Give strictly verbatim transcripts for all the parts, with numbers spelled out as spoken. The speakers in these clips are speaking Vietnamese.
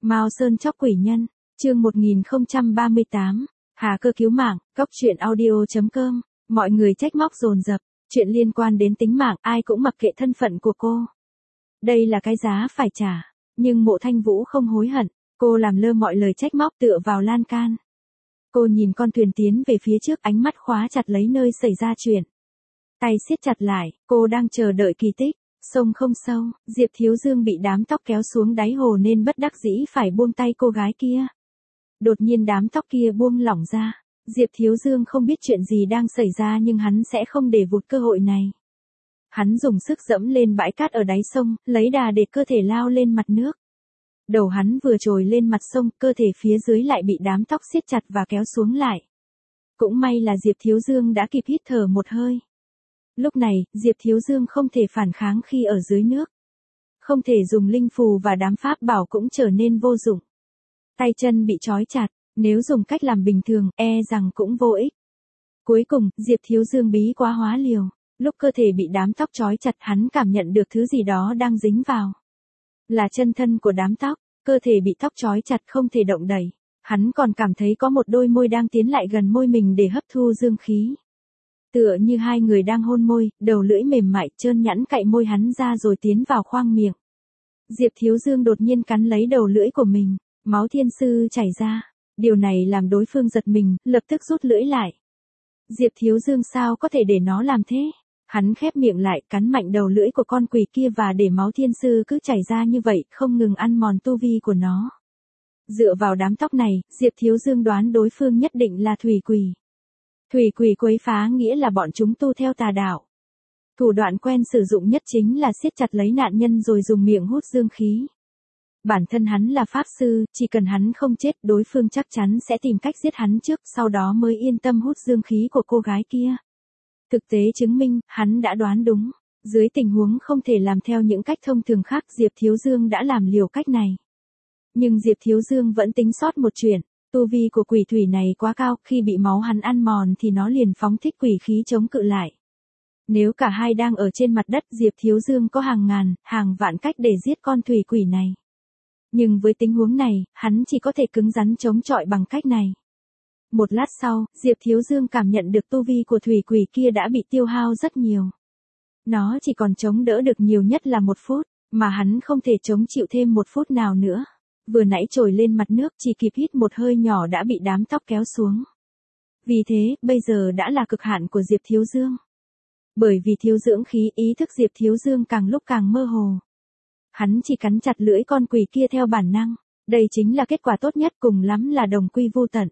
Mao Sơn chóc quỷ nhân, chương một nghìn không trăm ba mươi tám, Hà Cơ cứu mạng, cóc truyện audio chấm com, mọi người trách móc dồn dập, chuyện liên quan đến tính mạng ai cũng mặc kệ thân phận của cô. Đây là cái giá phải trả, nhưng Mộ Thanh Vũ không hối hận, cô làm lơ mọi lời trách móc tựa vào lan can. Cô nhìn con thuyền tiến về phía trước, ánh mắt khóa chặt lấy nơi xảy ra chuyện. Tay siết chặt lại, cô đang chờ đợi kỳ tích. Sông không sâu, Diệp Thiếu Dương bị đám tóc kéo xuống đáy hồ nên bất đắc dĩ phải buông tay cô gái kia. Đột nhiên đám tóc kia buông lỏng ra. Diệp Thiếu Dương không biết chuyện gì đang xảy ra nhưng hắn sẽ không để vụt cơ hội này. Hắn dùng sức dẫm lên bãi cát ở đáy sông, lấy đà để cơ thể lao lên mặt nước. Đầu hắn vừa trồi lên mặt sông, cơ thể phía dưới lại bị đám tóc siết chặt và kéo xuống lại. Cũng may là Diệp Thiếu Dương đã kịp hít thở một hơi. Lúc này, Diệp Thiếu Dương không thể phản kháng khi ở dưới nước. Không thể dùng linh phù và đám pháp bảo cũng trở nên vô dụng. Tay chân bị trói chặt, nếu dùng cách làm bình thường, e rằng cũng vô ích. Cuối cùng, Diệp Thiếu Dương bí quá hóa liều. Lúc cơ thể bị đám tóc trói chặt, hắn cảm nhận được thứ gì đó đang dính vào. Là chân thân của đám tóc, cơ thể bị tóc trói chặt không thể động đậy. Hắn còn cảm thấy có một đôi môi đang tiến lại gần môi mình để hấp thu dương khí. Tựa như hai người đang hôn môi, đầu lưỡi mềm mại trơn nhẵn cạy môi hắn ra rồi tiến vào khoang miệng. Diệp Thiếu Dương đột nhiên cắn lấy đầu lưỡi của mình, máu thiên sư chảy ra. Điều này làm đối phương giật mình, lập tức rút lưỡi lại. Diệp Thiếu Dương sao có thể để nó làm thế? Hắn khép miệng lại, cắn mạnh đầu lưỡi của con quỷ kia và để máu thiên sư cứ chảy ra như vậy, không ngừng ăn mòn tu vi của nó. Dựa vào đám tóc này, Diệp Thiếu Dương đoán đối phương nhất định là thủy quỷ. Thủy quỷ quấy phá nghĩa là bọn chúng tu theo tà đạo. Thủ đoạn quen sử dụng nhất chính là siết chặt lấy nạn nhân rồi dùng miệng hút dương khí. Bản thân hắn là pháp sư, chỉ cần hắn không chết, đối phương chắc chắn sẽ tìm cách giết hắn trước, sau đó mới yên tâm hút dương khí của cô gái kia. Thực tế chứng minh, hắn đã đoán đúng. Dưới tình huống không thể làm theo những cách thông thường khác, Diệp Thiếu Dương đã làm liều cách này. Nhưng Diệp Thiếu Dương vẫn tính sót một chuyện. Tu vi của quỷ thủy này quá cao, khi bị máu hắn ăn mòn thì nó liền phóng thích quỷ khí chống cự lại. Nếu cả hai đang ở trên mặt đất, Diệp Thiếu Dương có hàng ngàn, hàng vạn cách để giết con thủy quỷ này. Nhưng với tình huống này, hắn chỉ có thể cứng rắn chống chọi bằng cách này. Một lát sau, Diệp Thiếu Dương cảm nhận được tu vi của thủy quỷ kia đã bị tiêu hao rất nhiều. Nó chỉ còn chống đỡ được nhiều nhất là một phút, mà hắn không thể chống chịu thêm một phút nào nữa. Vừa nãy trồi lên mặt nước chỉ kịp hít một hơi nhỏ đã bị đám tóc kéo xuống. Vì thế, bây giờ đã là cực hạn của Diệp Thiếu Dương. Bởi vì thiếu dưỡng khí, ý thức Diệp Thiếu Dương càng lúc càng mơ hồ. Hắn chỉ cắn chặt lưỡi con quỷ kia theo bản năng. Đây chính là kết quả tốt nhất, cùng lắm là đồng quy vô tận.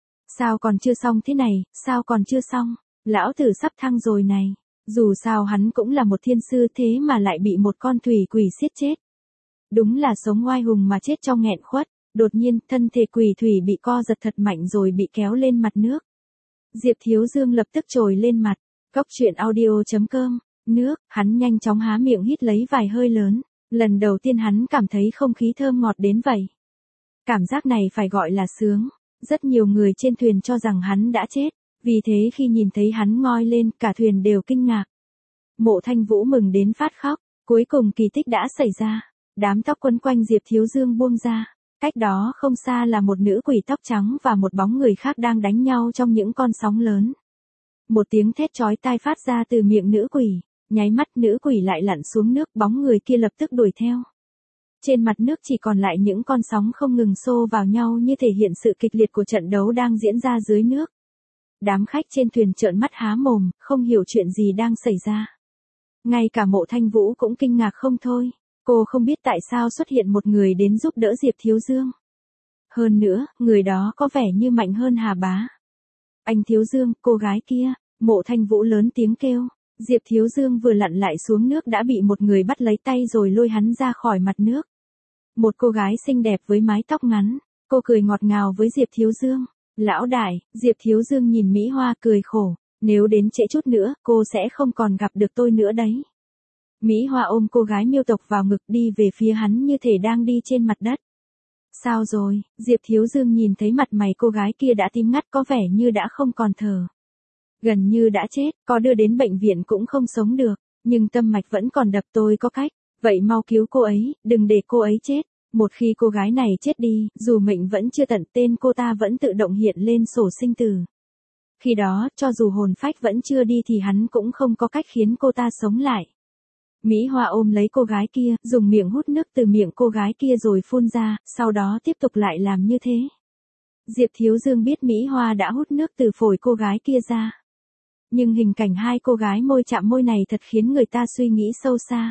Sao còn chưa xong thế này, sao còn chưa xong, lão tử sắp thăng rồi này. Dù sao hắn cũng là một thiên sư thế mà lại bị một con thủy quỷ siết chết. Đúng là sống oai hùng mà chết trong nghẹn khuất. Đột nhiên, thân thể quỷ thủy bị co giật thật mạnh rồi bị kéo lên mặt nước. Diệp Thiếu Dương lập tức trồi lên mặt. Cóc truyện audio chấm com. Nước, hắn nhanh chóng há miệng hít lấy vài hơi lớn. Lần đầu tiên hắn cảm thấy không khí thơm ngọt đến vậy. Cảm giác này phải gọi là sướng. Rất nhiều người trên thuyền cho rằng hắn đã chết. Vì thế khi nhìn thấy hắn ngoi lên, cả thuyền đều kinh ngạc. Mộ Thanh Vũ mừng đến phát khóc. Cuối cùng kỳ tích đã xảy ra. Đám tóc quấn quanh Diệp Thiếu Dương buông ra. Cách đó không xa là một nữ quỷ tóc trắng và một bóng người khác đang đánh nhau trong những con sóng lớn. Một tiếng thét chói tai phát ra từ miệng nữ quỷ. Nháy mắt nữ quỷ lại lặn xuống nước, bóng người kia lập tức đuổi theo. Trên mặt nước chỉ còn lại những con sóng không ngừng xô vào nhau như thể hiện sự kịch liệt của trận đấu đang diễn ra dưới nước. Đám khách trên thuyền trợn mắt há mồm, không hiểu chuyện gì đang xảy ra. Ngay cả Mộ Thanh Vũ cũng kinh ngạc không thôi. Cô không biết tại sao xuất hiện một người đến giúp đỡ Diệp Thiếu Dương. Hơn nữa, người đó có vẻ như mạnh hơn Hà Bá. Anh Thiếu Dương, cô gái kia, Mộ Thanh Vũ lớn tiếng kêu. Diệp Thiếu Dương vừa lặn lại xuống nước đã bị một người bắt lấy tay rồi lôi hắn ra khỏi mặt nước. Một cô gái xinh đẹp với mái tóc ngắn, cô cười ngọt ngào với Diệp Thiếu Dương. Lão đại, Diệp Thiếu Dương nhìn Mỹ Hoa cười khổ, nếu đến trễ chút nữa, cô sẽ không còn gặp được tôi nữa đấy. Mỹ Hoa ôm cô gái miêu tộc vào ngực đi về phía hắn như thể đang đi trên mặt đất. Sao rồi, Diệp Thiếu Dương nhìn thấy mặt mày cô gái kia đã tím ngắt, có vẻ như đã không còn thở. Gần như đã chết, có đưa đến bệnh viện cũng không sống được, nhưng tâm mạch vẫn còn đập, tôi có cách, vậy mau cứu cô ấy, đừng để cô ấy chết. Một khi cô gái này chết đi, dù mệnh vẫn chưa tận, tên cô ta vẫn tự động hiện lên sổ sinh tử. Khi đó, cho dù hồn phách vẫn chưa đi thì hắn cũng không có cách khiến cô ta sống lại. Mỹ Hoa ôm lấy cô gái kia, dùng miệng hút nước từ miệng cô gái kia rồi phun ra, sau đó tiếp tục lại làm như thế. Diệp Thiếu Dương biết Mỹ Hoa đã hút nước từ phổi cô gái kia ra. Nhưng hình cảnh hai cô gái môi chạm môi này thật khiến người ta suy nghĩ sâu xa.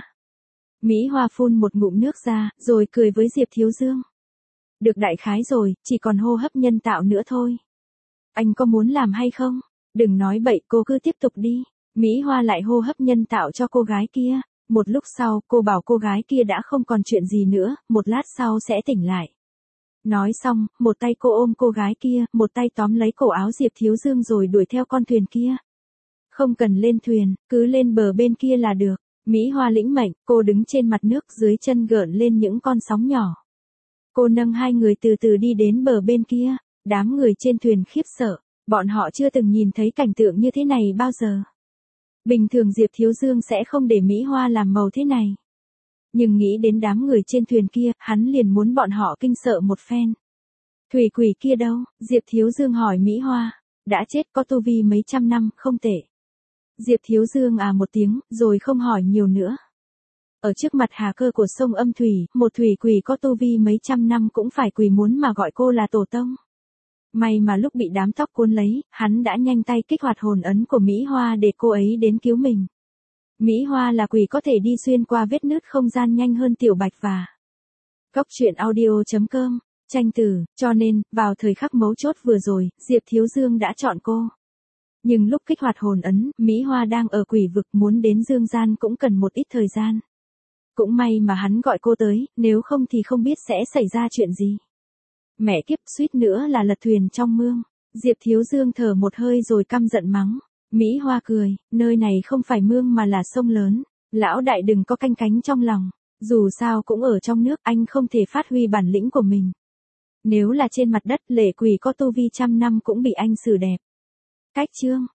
Mỹ Hoa phun một ngụm nước ra, rồi cười với Diệp Thiếu Dương. Được đại khái rồi, chỉ còn hô hấp nhân tạo nữa thôi. Anh có muốn làm hay không? Đừng nói bậy, cô cứ tiếp tục đi. Mỹ Hoa lại hô hấp nhân tạo cho cô gái kia. Một lúc sau, cô bảo cô gái kia đã không còn chuyện gì nữa, một lát sau sẽ tỉnh lại. Nói xong, một tay cô ôm cô gái kia, một tay tóm lấy cổ áo Diệp Thiếu Dương rồi đuổi theo con thuyền kia. Không cần lên thuyền, cứ lên bờ bên kia là được. Mỹ Hoa lĩnh mệnh, cô đứng trên mặt nước dưới chân gợn lên những con sóng nhỏ. Cô nâng hai người từ từ đi đến bờ bên kia, đám người trên thuyền khiếp sợ, bọn họ chưa từng nhìn thấy cảnh tượng như thế này bao giờ. Bình thường Diệp Thiếu Dương sẽ không để Mỹ Hoa làm màu thế này. Nhưng nghĩ đến đám người trên thuyền kia, hắn liền muốn bọn họ kinh sợ một phen. Thủy quỷ kia đâu? Diệp Thiếu Dương hỏi Mỹ Hoa. Đã chết, có tu vi mấy trăm năm, không tệ. Diệp Thiếu Dương à một tiếng, rồi không hỏi nhiều nữa. Ở trước mặt hà cơ của sông Âm Thủy, một thủy quỷ có tu vi mấy trăm năm cũng phải quỳ muốn mà gọi cô là tổ tông. May mà lúc bị đám tóc cuốn lấy, hắn đã nhanh tay kích hoạt hồn ấn của Mỹ Hoa để cô ấy đến cứu mình. Mỹ Hoa là quỷ có thể đi xuyên qua vết nứt không gian nhanh hơn Tiểu Bạch và Cốc truyện audio chấm com, tranh tử, cho nên, vào thời khắc mấu chốt vừa rồi, Diệp Thiếu Dương đã chọn cô. Nhưng lúc kích hoạt hồn ấn, Mỹ Hoa đang ở quỷ vực, muốn đến dương gian cũng cần một ít thời gian. Cũng may mà hắn gọi cô tới, nếu không thì không biết sẽ xảy ra chuyện gì. Mẹ kiếp, suýt nữa là lật thuyền trong mương. Diệp Thiếu Dương thở một hơi rồi căm giận mắng. Mỹ Hoa cười, nơi này không phải mương mà là sông lớn. Lão đại đừng có canh cánh trong lòng. Dù sao cũng ở trong nước, anh không thể phát huy bản lĩnh của mình. Nếu là trên mặt đất, lệ quỷ có tu vi trăm năm cũng bị anh xử đẹp. Cách chương